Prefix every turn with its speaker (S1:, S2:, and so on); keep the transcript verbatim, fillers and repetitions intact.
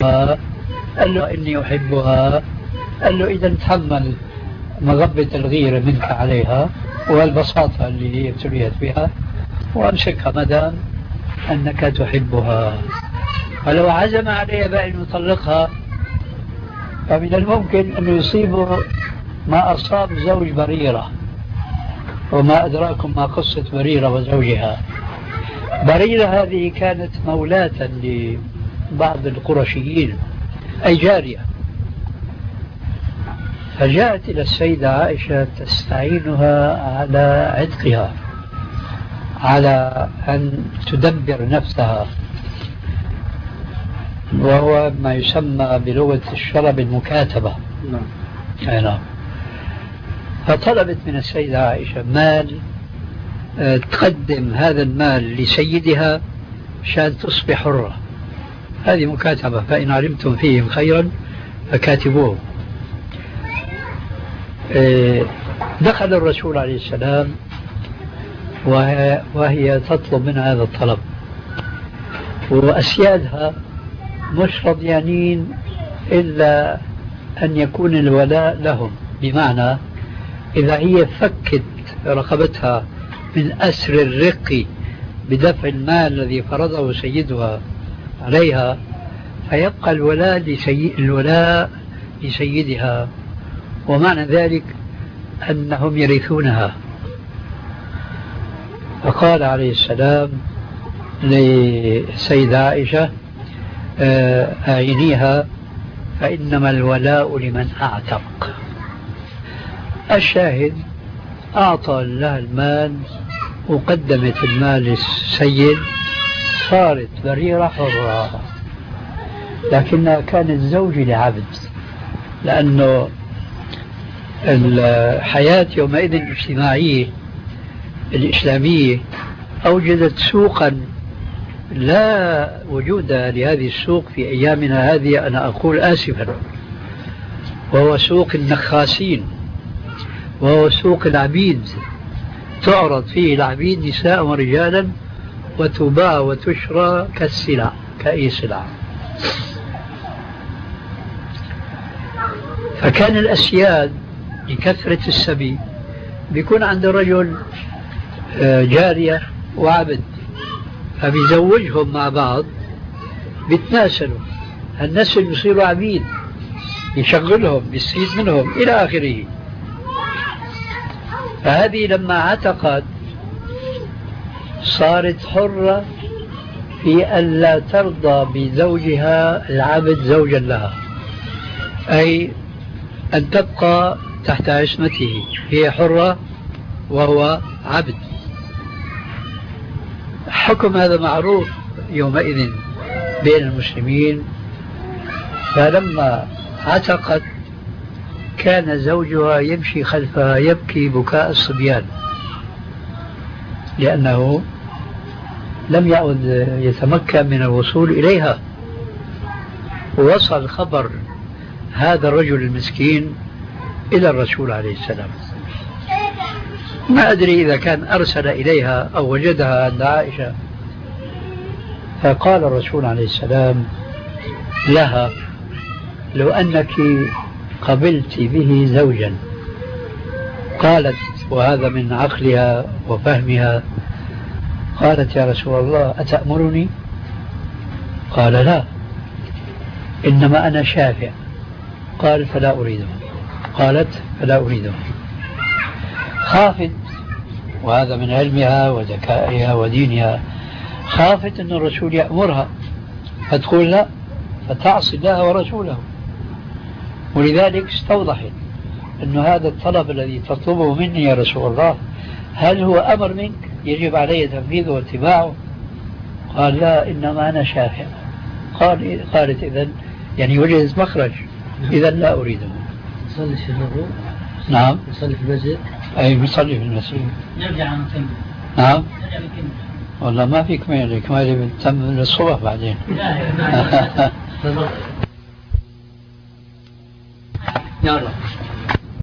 S1: قال له إني أحبها. قال له إذا تحمل مغبة الغيرة منك عليها والبساطة اللي هي ابتليت بها وأمسكها مدام أنك تحبها. ولو عزم عليها بأن يطلقها فمن الممكن أن يصيبه ما أصاب زوج بريرة. وما أدراكم ما قصة بريرة وزوجها. بريرة هذه كانت مولاة لبعض القرشيين، أي جارية، فجاءت إلى السيدة عائشة تستعينها على عتقها، على أن تدبر نفسها، وهو ما يسمى بلغة الشرب المكاتبة. نعم. فطلبت من السيدة عائشة مال، تقدم هذا المال لسيدها عشان تصبح حرة. هذه مكاتبة، فإن علمتم فيهم خيرا فكاتبوه. دخل الرسول عليه السلام وهي, وهي تطلب منها هذا الطلب، وأسيادها مش رضيانين إلا أن يكون الولاء لهم، بمعنى إذا هي فكت رقبتها من أسر الرق بدفع المال الذي فرضه سيدها عليها فيبقى الولاء, لسي... الولاء لسيدها، ومعنى ذلك أنهم يرثونها. فقال عليه السلام لسيدة عائشة أعينيها فإنما الولاء لمن أعتق. الشاهد أعطى لها المال وقدمت المال للسيد، صارت بريرة حرة، لكنها كانت زوج لعبد، لأنه الحياة يومئذ الاجتماعية الإسلامية أوجدت سوقا لا وجود لهذه السوق في أيامنا هذه، أنا أقول آسفا، وهو سوق النخاسين، وهو سوق العبيد، تعرض فيه العبيد نساء ورجالا وتباع وتشرى كالسلع، كأي سلع. فكان الأسياد لكثرة السبي بيكون عند الرجل جارية وعبد، فبيزوجهم مع بعض، بيتناسلوا، النسل بيصيروا عبيد، يشغلهم، بيستفيد منهم إلى آخره. فهذه لما عتقت صارت حرة في أن لا ترضى بزوجها العبد زوجا لها، أي أن تبقى تحت عصمته، هي حرة وهو عبد. حكم هذا معروف يومئذ بين المسلمين. فلما عتقت كان زوجها يمشي خلفها يبكي بكاء الصبيان، لأنه لم يعد يتمكن من الوصول إليها. ووصل خبر هذا الرجل المسكين إلى الرسول عليه السلام. ما أدري إذا كان أرسل إليها أو وجدها عند عائشة. فقال الرسول عليه السلام لها لو أنك قبلت به زوجا. قالت، وهذا من عقلها وفهمها، قالت يا رسول الله أتأمرني؟ قال لا، إنما أنا شافع. قال فلا أريده. قالت فلا أريده. خافت، وهذا من علمها وذكائها ودينها، خافت أن الرسول يأمرها فتقول لا، فتعصي الله ورسوله. ولذلك استوضحت أن هذا الطلب الذي تطلبه مني يا رسول الله هل هو أمر منك يجب علي تنفيذه واتباعه؟ قال لا، إنما أنا شافع. قال قالت إذن يعني وجدت مخرج، إذن لا أريده.
S2: يصلي في الوضوء؟
S1: نعم.
S2: يصلي في المسجد؟
S1: أي يصلي في المسجد.
S2: يرجع عن كم؟
S1: نعم. والله ما في كمالة، كمالة بتتم من الصبح بعدين.
S2: يلا